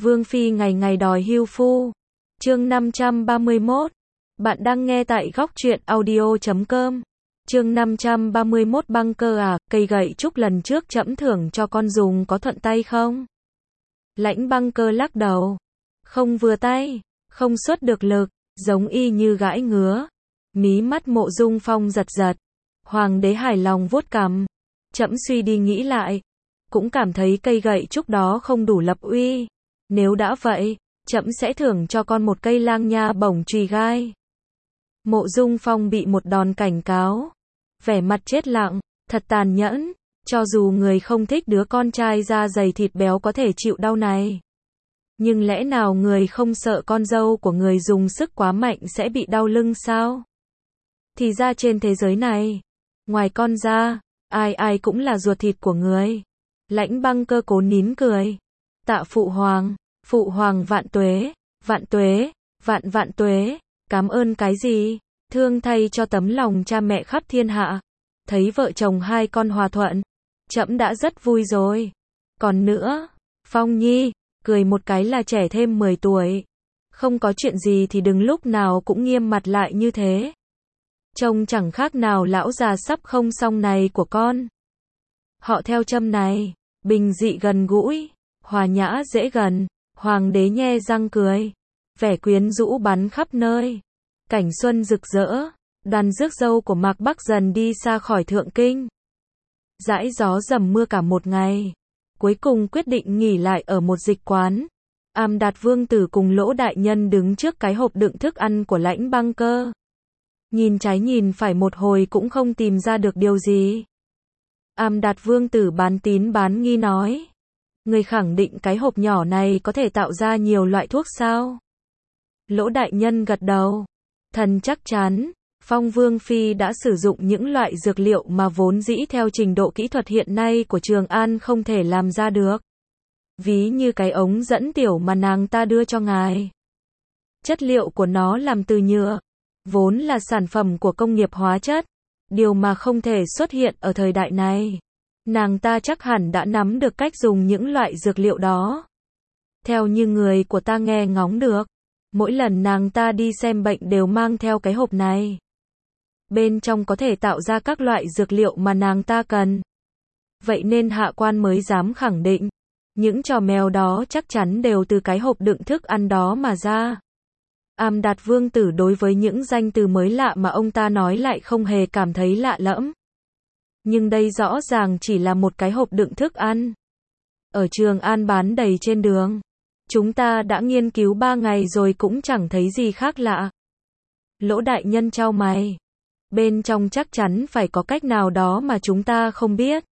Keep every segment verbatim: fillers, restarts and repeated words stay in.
Vương Phi ngày ngày đòi hưu phu. Chương năm trăm ba mươi mốt. Bạn đang nghe tại góc truyện audio chấm com. Chương năm trăm ba mươi mốt băng cơ à, cây gậy trúc lần trước trẫm thưởng cho con dùng có thuận tay không? Lãnh Băng Cơ lắc đầu. Không vừa tay, không xuất được lực, giống y như gãi ngứa. Mí mắt Mộ Dung Phong giật giật. Hoàng đế hài lòng vuốt cằm. Trẫm suy đi nghĩ lại, cũng cảm thấy cây gậy trúc đó không đủ lập uy. Nếu đã vậy, trẫm sẽ thưởng cho con một cây lang nha bổng chùy gai. Mộ Dung Phong bị một đòn cảnh cáo, vẻ mặt chết lặng, thật tàn nhẫn, cho dù người không thích đứa con trai da dày thịt béo có thể chịu đau này. Nhưng lẽ nào người không sợ con dâu của người dùng sức quá mạnh sẽ bị đau lưng sao? Thì ra trên thế giới này, ngoài con ra, ai ai cũng là ruột thịt của người. Lãnh Băng Cơ cố nín cười. Tạ phụ hoàng, phụ hoàng vạn tuế, vạn tuế, vạn vạn tuế, cảm ơn cái gì? Thương thay cho tấm lòng cha mẹ khắp thiên hạ. Thấy vợ chồng hai con hòa thuận, trẫm đã rất vui rồi. Còn nữa, Phong Nhi, cười một cái là trẻ thêm mười tuổi. Không có chuyện gì thì đừng lúc nào cũng nghiêm mặt lại như thế. Trông chẳng khác nào lão già sắp không xong này của con. Họ theo châm này, bình dị gần gũi, hòa nhã dễ gần. Hoàng đế nhe răng cười, vẻ quyến rũ bắn khắp nơi. Cảnh xuân rực rỡ, đoàn rước dâu của Mạc Bắc dần đi xa khỏi Thượng Kinh. Dãi gió dầm mưa cả một ngày, cuối cùng quyết định nghỉ lại ở một dịch quán. Am Đạt Vương tử cùng Lỗ đại nhân đứng trước cái hộp đựng thức ăn của Lãnh Băng Cơ. Nhìn trái nhìn phải một hồi cũng không tìm ra được điều gì. Am Đạt Vương tử bán tín bán nghi nói, người khẳng định cái hộp nhỏ này có thể tạo ra nhiều loại thuốc sao? Lỗ đại nhân gật đầu. Thần chắc chắn, Phong Vương Phi đã sử dụng những loại dược liệu mà vốn dĩ theo trình độ kỹ thuật hiện nay của Trường An không thể làm ra được. Ví như cái ống dẫn tiểu mà nàng ta đưa cho ngài. Chất liệu của nó làm từ nhựa, vốn là sản phẩm của công nghiệp hóa chất, điều mà không thể xuất hiện ở thời đại này. Nàng ta chắc hẳn đã nắm được cách dùng những loại dược liệu đó. Theo như người của ta nghe ngóng được, mỗi lần nàng ta đi xem bệnh đều mang theo cái hộp này. Bên trong có thể tạo ra các loại dược liệu mà nàng ta cần. Vậy nên hạ quan mới dám khẳng định, những trò mèo đó chắc chắn đều từ cái hộp đựng thức ăn đó mà ra. Am Đạt Vương tử đối với những danh từ mới lạ mà ông ta nói lại không hề cảm thấy lạ lẫm. Nhưng đây rõ ràng chỉ là một cái hộp đựng thức ăn. Ở Trường An bán đầy trên đường. Chúng ta đã nghiên cứu ba ngày rồi cũng chẳng thấy gì khác lạ. Lỗ đại nhân chau mày. Bên trong chắc chắn phải có cách nào đó mà chúng ta không biết.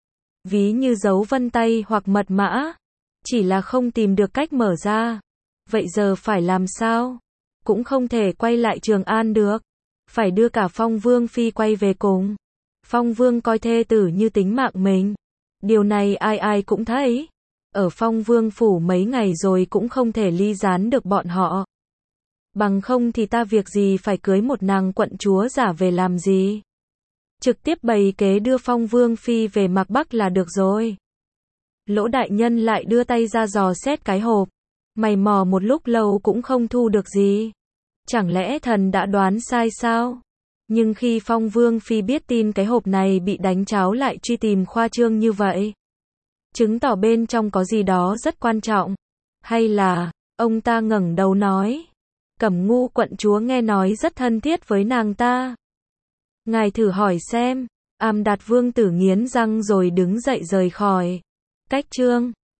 Ví như dấu vân tay hoặc mật mã. Chỉ là không tìm được cách mở ra. Vậy giờ phải làm sao? Cũng không thể quay lại Trường An được. Phải đưa cả Phong Vương Phi quay về cùng. Phong Vương coi thê tử như tính mạng mình. Điều này ai ai cũng thấy. Ở Phong Vương phủ mấy ngày rồi cũng không thể ly gián được bọn họ. Bằng không thì ta việc gì phải cưới một nàng quận chúa giả về làm gì. Trực tiếp bày kế đưa Phong Vương Phi về Mạc Bắc là được rồi. Lỗ đại nhân lại đưa tay ra dò xét cái hộp. Mày mò một lúc lâu cũng không thu được gì. Chẳng lẽ thần đã đoán sai sao? Nhưng khi Phong Vương Phi biết tin cái hộp này bị đánh tráo lại truy tìm khoa trương như vậy, chứng tỏ bên trong có gì đó rất quan trọng. Hay là, ông ta ngẩng đầu nói, Cẩm Ngu quận chúa nghe nói rất thân thiết với nàng ta. Ngài thử hỏi xem. Am Đạt Vương tử nghiến răng rồi đứng dậy rời khỏi. Cách chương